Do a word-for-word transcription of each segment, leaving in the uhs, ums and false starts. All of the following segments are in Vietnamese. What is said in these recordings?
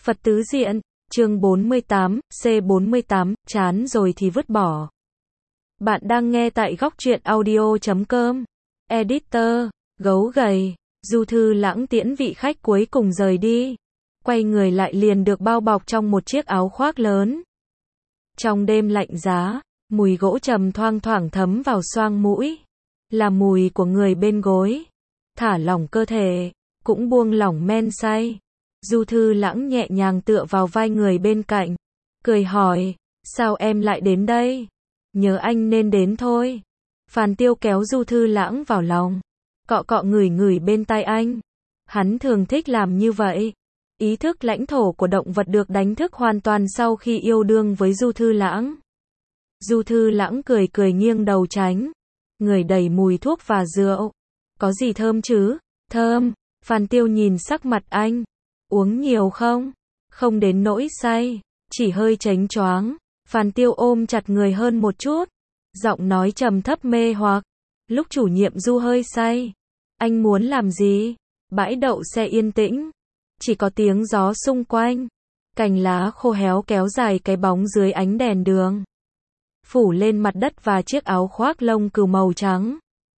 Phật tứ diện, chương bốn mươi tám, C bốn mươi tám, chán rồi thì vứt bỏ. Bạn đang nghe tại góc truyện audio chấm com. Editor, gấu gầy, Du Thư Lãng tiễn vị khách cuối cùng rời đi. Quay người lại liền được bao bọc trong một chiếc áo khoác lớn. Trong đêm lạnh giá, mùi gỗ trầm thoang thoảng thấm vào xoang mũi. Là mùi của người bên gối. Thả lỏng cơ thể, cũng buông lỏng men say. Du Thư Lãng nhẹ nhàng tựa vào vai người bên cạnh. Cười hỏi, sao em lại đến đây? Nhớ anh nên đến thôi. Phàn Tiêu kéo Du Thư Lãng vào lòng. Cọ cọ ngửi ngửi bên tai anh. Hắn thường thích làm như vậy. Ý thức lãnh thổ của động vật được đánh thức hoàn toàn sau khi yêu đương với Du Thư Lãng. Du Thư Lãng cười cười nghiêng đầu tránh. Người đầy mùi thuốc và rượu. Có gì thơm chứ? Thơm. Phàn Tiêu nhìn sắc mặt anh. Uống nhiều không? Không đến nỗi say, chỉ hơi chánh choáng. Phàn Tiêu ôm chặt người hơn một chút. Giọng nói trầm thấp mê hoặc. Lúc chủ nhiệm Du hơi say. Anh muốn làm gì? Bãi đậu xe yên tĩnh. Chỉ có tiếng gió xung quanh. Cành lá khô héo kéo dài cái bóng dưới ánh đèn đường. Phủ lên mặt đất và chiếc áo khoác lông cừu màu trắng.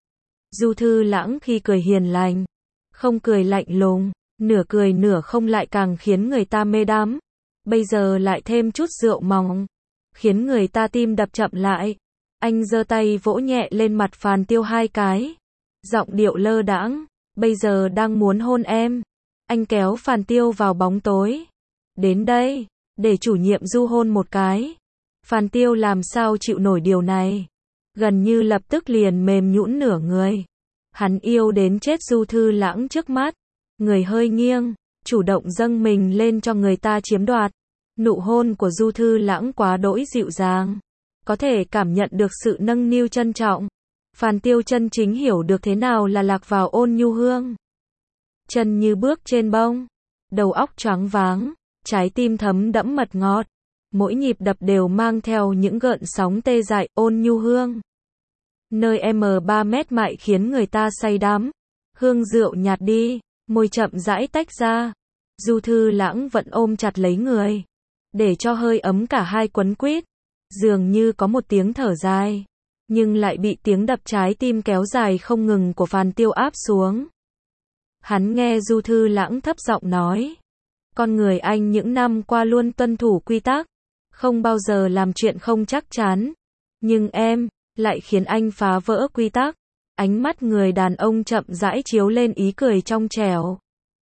Du Thư Lãng khi cười hiền lành. Không cười lạnh lùng. Nửa cười nửa không lại càng khiến người ta mê đắm. Bây giờ lại thêm chút rượu mỏng. Khiến người ta tim đập chậm lại. Anh giơ tay vỗ nhẹ lên mặt Phàn Tiêu hai cái. Giọng điệu lơ đãng. Bây giờ đang muốn hôn em. Anh kéo Phàn Tiêu vào bóng tối. Đến đây, để chủ nhiệm Du hôn một cái. Phàn Tiêu làm sao chịu nổi điều này. Gần như lập tức liền mềm nhũn nửa người. Hắn yêu đến chết Du Thư Lãng trước mắt. Người hơi nghiêng, chủ động dâng mình lên cho người ta chiếm đoạt. Nụ hôn của Du Thư Lãng quá đỗi dịu dàng. Có thể cảm nhận được sự nâng niu trân trọng. Phàn Tiêu chân chính hiểu được thế nào là lạc vào ôn nhu hương. Chân như bước trên bông. Đầu óc choáng váng. Trái tim thấm đẫm mật ngọt. Mỗi nhịp đập đều mang theo những gợn sóng tê dại, ôn nhu hương. Nơi em ba mét mại khiến người ta say đắm. Hương rượu nhạt đi. Môi chậm rãi tách ra. Du Thư Lãng vẫn ôm chặt lấy người. Để cho hơi ấm cả hai quấn quýt. Dường như có một tiếng thở dài. Nhưng lại bị tiếng đập trái tim kéo dài không ngừng của Phàn Tiêu áp xuống. Hắn nghe Du Thư Lãng thấp giọng nói. Con người anh những năm qua luôn tuân thủ quy tắc. Không bao giờ làm chuyện không chắc chắn. Nhưng em, lại khiến anh phá vỡ quy tắc. Ánh mắt người đàn ông chậm rãi chiếu lên ý cười trong trẻo.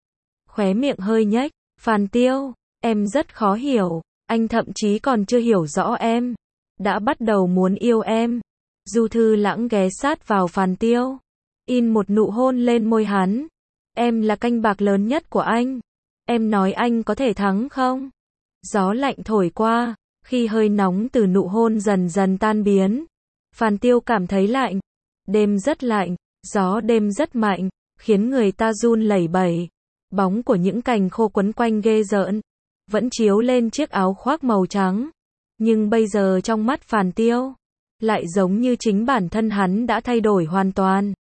Khóe miệng hơi nhếch. Phàn Tiêu, em rất khó hiểu. Anh thậm chí còn chưa hiểu rõ em. Đã bắt đầu muốn yêu em. Du Thư Lãng ghé sát vào Phàn Tiêu. In một nụ hôn lên môi hắn. Em là canh bạc lớn nhất của anh. Em nói anh có thể thắng không? Gió lạnh thổi qua. Khi hơi nóng từ nụ hôn dần dần tan biến. Phàn Tiêu cảm thấy lạnh. Đêm rất lạnh, gió đêm rất mạnh, khiến người ta run lẩy bẩy. Bóng của những cành khô quấn quanh ghê rợn, vẫn chiếu lên chiếc áo khoác màu trắng. Nhưng bây giờ trong mắt Phàn Tiêu, lại giống như chính bản thân hắn đã thay đổi hoàn toàn.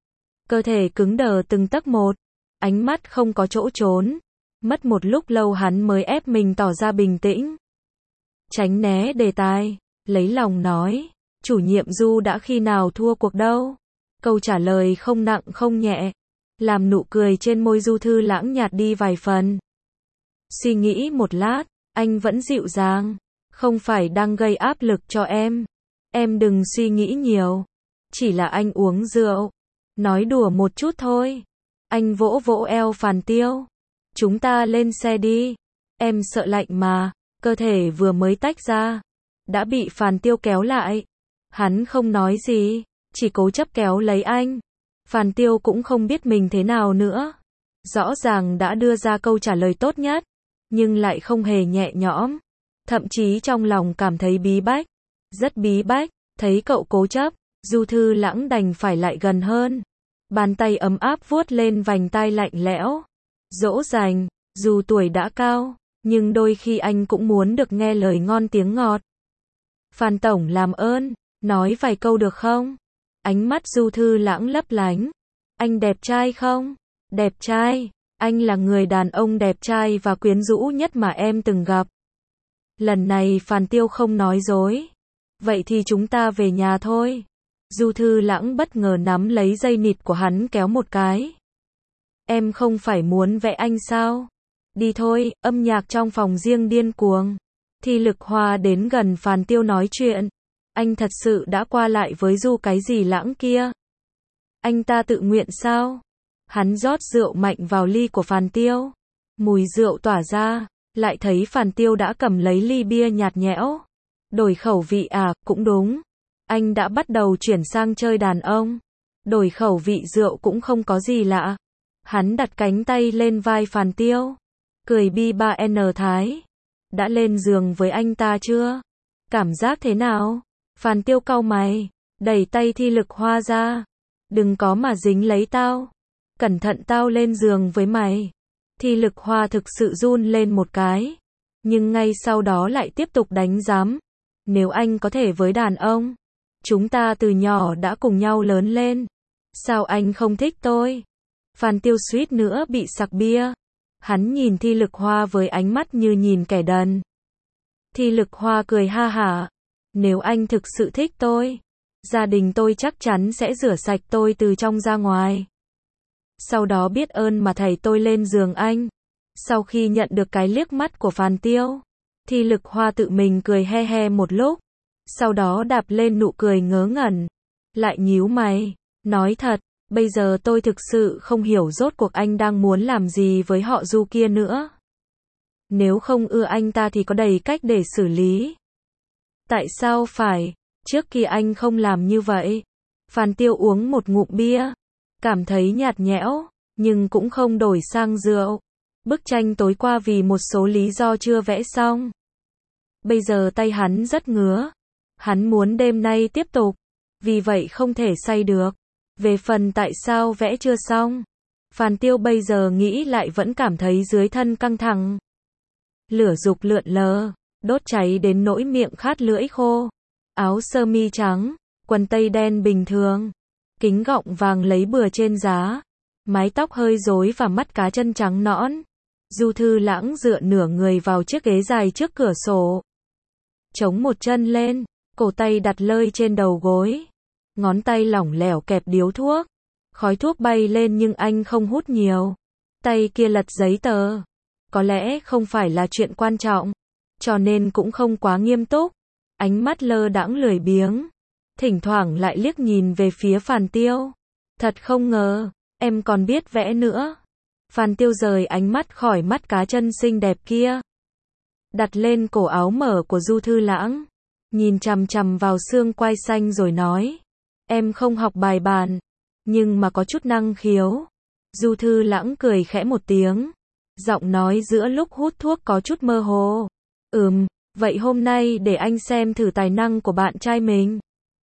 Cơ thể cứng đờ từng tấc một, ánh mắt không có chỗ trốn. Mất một lúc lâu hắn mới ép mình tỏ ra bình tĩnh. Tránh né đề tài, lấy lòng nói. Chủ nhiệm Du đã khi nào thua cuộc đâu? Câu trả lời không nặng không nhẹ. Làm nụ cười trên môi Du Thư Lãng nhạt đi vài phần. Suy nghĩ một lát, anh vẫn dịu dàng. Không phải đang gây áp lực cho em. Em đừng suy nghĩ nhiều. Chỉ là anh uống rượu. Nói đùa một chút thôi. Anh vỗ vỗ eo Phàn Tiêu. Chúng ta lên xe đi. Em sợ lạnh mà. Cơ thể vừa mới tách ra. Đã bị Phàn Tiêu kéo lại. Hắn không nói gì, chỉ cố chấp kéo lấy anh. Phàn Tiêu cũng không biết mình thế nào nữa. Rõ ràng đã đưa ra câu trả lời tốt nhất, nhưng lại không hề nhẹ nhõm. Thậm chí trong lòng cảm thấy bí bách. Rất bí bách, thấy cậu cố chấp, Du Thư Lãng đành phải lại gần hơn. Bàn tay ấm áp vuốt lên vành tai lạnh lẽo. Dỗ dành, dù tuổi đã cao, nhưng đôi khi anh cũng muốn được nghe lời ngon tiếng ngọt. Phàn tổng làm ơn. Nói vài câu được không? Ánh mắt Du Thư Lãng lấp lánh. Anh đẹp trai không? Đẹp trai. Anh là người đàn ông đẹp trai và quyến rũ nhất mà em từng gặp. Lần này Phàn Tiêu không nói dối. Vậy thì chúng ta về nhà thôi. Du Thư Lãng bất ngờ nắm lấy dây nịt của hắn kéo một cái. Em không phải muốn vẽ anh sao? Đi thôi, âm nhạc trong phòng riêng điên cuồng. Thi Lực Hoa đến gần Phàn Tiêu nói chuyện. Anh thật sự đã qua lại với Du cái gì Lãng kia? Anh ta tự nguyện sao? Hắn rót rượu mạnh vào ly của Phàn Tiêu. Mùi rượu tỏa ra, lại thấy Phàn Tiêu đã cầm lấy ly bia nhạt nhẽo. Đổi khẩu vị à, cũng đúng. Anh đã bắt đầu chuyển sang chơi đàn ông. Đổi khẩu vị rượu cũng không có gì lạ. Hắn đặt cánh tay lên vai Phàn Tiêu. Cười bi ba N Thái. Đã lên giường với anh ta chưa? Cảm giác thế nào? Phàn Tiêu cau mày, đẩy tay Thi Lực Hoa ra. Đừng có mà dính lấy tao. Cẩn thận tao lên giường với mày. Thi Lực Hoa thực sự run lên một cái. Nhưng ngay sau đó lại tiếp tục đánh giám. Nếu anh có thể với đàn ông. Chúng ta từ nhỏ đã cùng nhau lớn lên. Sao anh không thích tôi? Phàn Tiêu suýt nữa bị sặc bia. Hắn nhìn Thi Lực Hoa với ánh mắt như nhìn kẻ đần. Thi Lực Hoa cười ha hả. Nếu anh thực sự thích tôi, gia đình tôi chắc chắn sẽ rửa sạch tôi từ trong ra ngoài. Sau đó biết ơn mà thảy tôi lên giường anh. Sau khi nhận được cái liếc mắt của Phàn Tiêu, Thi Lực Hoa tự mình cười he he một lúc. Sau đó đạp lên nụ cười ngớ ngẩn. Lại nhíu mày, nói thật, bây giờ tôi thực sự không hiểu rốt cuộc anh đang muốn làm gì với họ Du kia nữa. Nếu không ưa anh ta thì có đầy cách để xử lý. Tại sao phải? Trước kia anh không làm như vậy. Phàn Tiêu uống một ngụm bia. Cảm thấy nhạt nhẽo, nhưng cũng không đổi sang rượu. Bức tranh tối qua vì một số lý do chưa vẽ xong. Bây giờ tay hắn rất ngứa. Hắn muốn đêm nay tiếp tục. Vì vậy không thể say được. Về phần tại sao vẽ chưa xong, Phàn Tiêu bây giờ nghĩ lại vẫn cảm thấy dưới thân căng thẳng. Lửa dục lượn lờ, đốt cháy đến nỗi miệng khát lưỡi khô. Áo sơ mi trắng, quần tây đen bình thường, kính gọng vàng lấy bừa trên giá, mái tóc hơi rối và mắt cá chân trắng nõn. Du Thư Lãng dựa nửa người vào chiếc ghế dài trước cửa sổ. Chống một chân lên, cổ tay đặt lơi trên đầu gối. Ngón tay lỏng lẻo kẹp điếu thuốc. Khói thuốc bay lên nhưng anh không hút nhiều. Tay kia lật giấy tờ. Có lẽ không phải là chuyện quan trọng, cho nên cũng không quá nghiêm túc. Ánh mắt lơ đãng lười biếng. Thỉnh thoảng lại liếc nhìn về phía Phàn Tiêu. Thật không ngờ, em còn biết vẽ nữa. Phàn Tiêu rời ánh mắt khỏi mắt cá chân xinh đẹp kia. Đặt lên cổ áo mở của Du Thư Lãng. Nhìn chằm chằm vào xương quai xanh rồi nói. Em không học bài bản, nhưng mà có chút năng khiếu. Du Thư Lãng cười khẽ một tiếng. Giọng nói giữa lúc hút thuốc có chút mơ hồ. Ừm, vậy hôm nay để anh xem thử tài năng của bạn trai mình.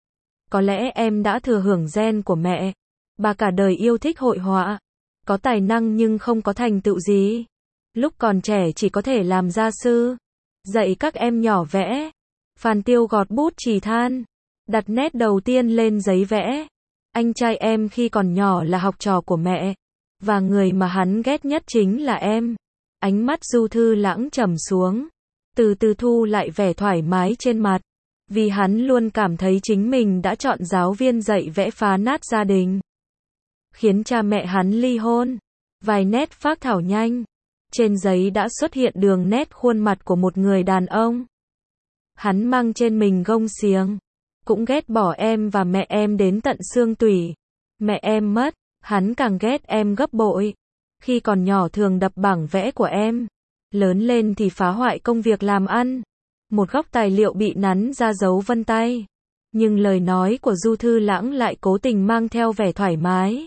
Có lẽ em đã thừa hưởng gen của mẹ. Bà cả đời yêu thích hội họa. Có tài năng nhưng không có thành tựu gì. Lúc còn trẻ chỉ có thể làm gia sư. Dạy các em nhỏ vẽ. Phàn Tiêu gọt bút chì than. Đặt nét đầu tiên lên giấy vẽ. Anh trai em khi còn nhỏ là học trò của mẹ. Và người mà hắn ghét nhất chính là em. Ánh mắt Du Thư Lãng trầm xuống. Từ từ thu lại vẻ thoải mái trên mặt. Vì hắn luôn cảm thấy chính mình đã chọn giáo viên dạy vẽ phá nát gia đình. Khiến cha mẹ hắn ly hôn. Vài nét phác thảo nhanh. Trên giấy đã xuất hiện đường nét khuôn mặt của một người đàn ông. Hắn mang trên mình gông xiềng. Cũng ghét bỏ em và mẹ em đến tận xương tủy. Mẹ em mất, hắn càng ghét em gấp bội. Khi còn nhỏ thường đập bảng vẽ của em. Lớn lên thì phá hoại công việc làm ăn. Một góc tài liệu bị nắn ra dấu vân tay. Nhưng lời nói của Du Thư Lãng lại cố tình mang theo vẻ thoải mái.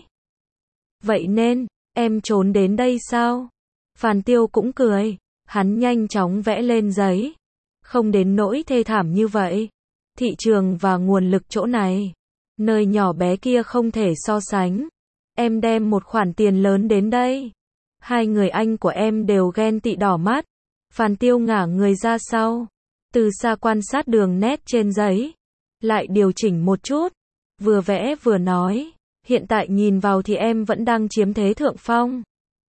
Vậy nên, em trốn đến đây sao? Phàn Tiêu cũng cười. Hắn nhanh chóng vẽ lên giấy. Không đến nỗi thê thảm như vậy. Thị trường và nguồn lực chỗ này. Nơi nhỏ bé kia không thể so sánh. Em đem một khoản tiền lớn đến đây. Hai người anh của em đều ghen tị đỏ mắt. Phàn Tiêu ngả người ra sau. Từ xa quan sát đường nét trên giấy. Lại điều chỉnh một chút. Vừa vẽ vừa nói. Hiện tại nhìn vào thì em vẫn đang chiếm thế thượng phong.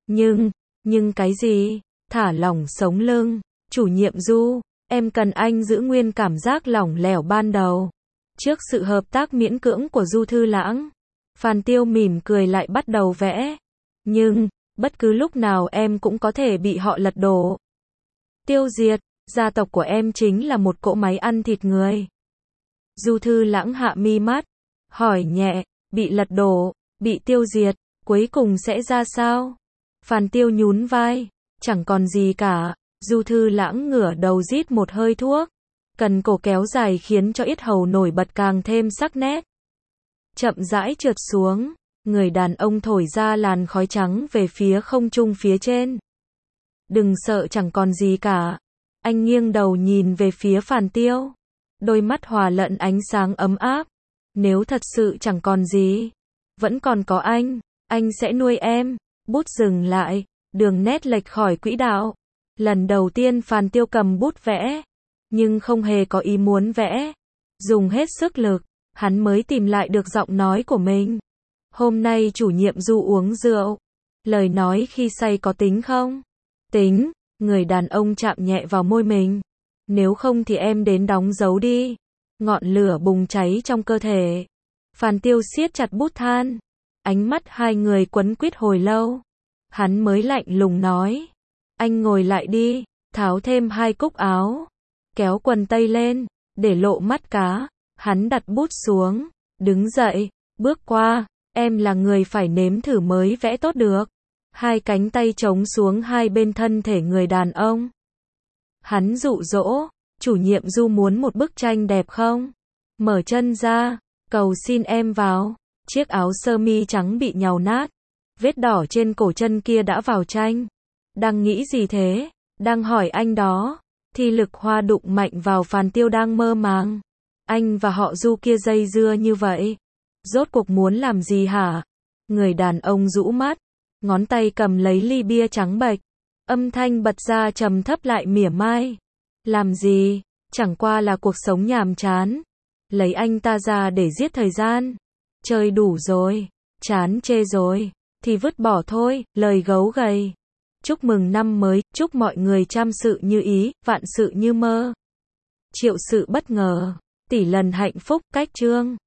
Nhưng, nhưng cái gì? Thả lỏng sống lưng. Chủ nhiệm Du, em cần anh giữ nguyên cảm giác lỏng lẻo ban đầu. Trước sự hợp tác miễn cưỡng của Du Thư Lãng, Phan Tiêu mỉm cười lại bắt đầu vẽ. Nhưng, bất cứ lúc nào em cũng có thể bị họ lật đổ. Tiêu diệt, gia tộc của em chính là một cỗ máy ăn thịt người. Du Thư Lãng hạ mi mắt, hỏi nhẹ, bị lật đổ, bị tiêu diệt, cuối cùng sẽ ra sao? Phan Tiêu nhún vai, chẳng còn gì cả. Du Thư Lãng ngửa đầu rít một hơi thuốc, cần cổ kéo dài khiến cho yết hầu nổi bật càng thêm sắc nét. Chậm rãi trượt xuống, người đàn ông thổi ra làn khói trắng về phía không trung phía trên. Đừng sợ, chẳng còn gì cả. Anh nghiêng đầu nhìn về phía Phan Tiêu, đôi mắt hòa lẫn ánh sáng ấm áp. Nếu thật sự chẳng còn gì, vẫn còn có anh, anh sẽ nuôi em. Bút dừng lại, đường nét lệch khỏi quỹ đạo. Lần đầu tiên Phan Tiêu cầm bút vẽ, nhưng không hề có ý muốn vẽ. Dùng hết sức lực, hắn mới tìm lại được giọng nói của mình. Hôm nay chủ nhiệm Du uống rượu. Lời nói khi say có tính không? Tính, người đàn ông chạm nhẹ vào môi mình. Nếu không thì em đến đóng dấu đi. Ngọn lửa bùng cháy trong cơ thể. Phan Tiêu siết chặt bút than. Ánh mắt hai người quấn quýt hồi lâu. Hắn mới lạnh lùng nói. Anh ngồi lại đi, tháo thêm hai cúc áo. Kéo quần tây lên, để lộ mắt cá. Hắn đặt bút xuống, đứng dậy, bước qua. Em là người phải nếm thử mới vẽ tốt được. Hai cánh tay chống xuống hai bên thân thể người đàn ông. Hắn dụ dỗ, chủ nhiệm Du muốn một bức tranh đẹp không? Mở chân ra, cầu xin em vào. Chiếc áo sơ mi trắng bị nhàu nát. Vết đỏ trên cổ chân kia đã vào tranh. Đang nghĩ gì thế? Đang hỏi anh đó. Thì lực hoa đụng mạnh vào Phan Tiêu đang mơ màng. Anh và họ Du kia dây dưa như vậy. Rốt cuộc muốn làm gì hả? Người đàn ông rũ mắt. Ngón tay cầm lấy ly bia trắng bệch. Âm thanh bật ra trầm thấp lại mỉa mai. Làm gì? Chẳng qua là cuộc sống nhàm chán. Lấy anh ta ra để giết thời gian. Chơi đủ rồi. Chán chê rồi. Thì vứt bỏ thôi. Lời gấu gầy. Chúc mừng năm mới. Chúc mọi người trăm sự như ý, vạn sự như mơ. Triệu sự bất ngờ. Tỷ lần hạnh phúc. Cách chương.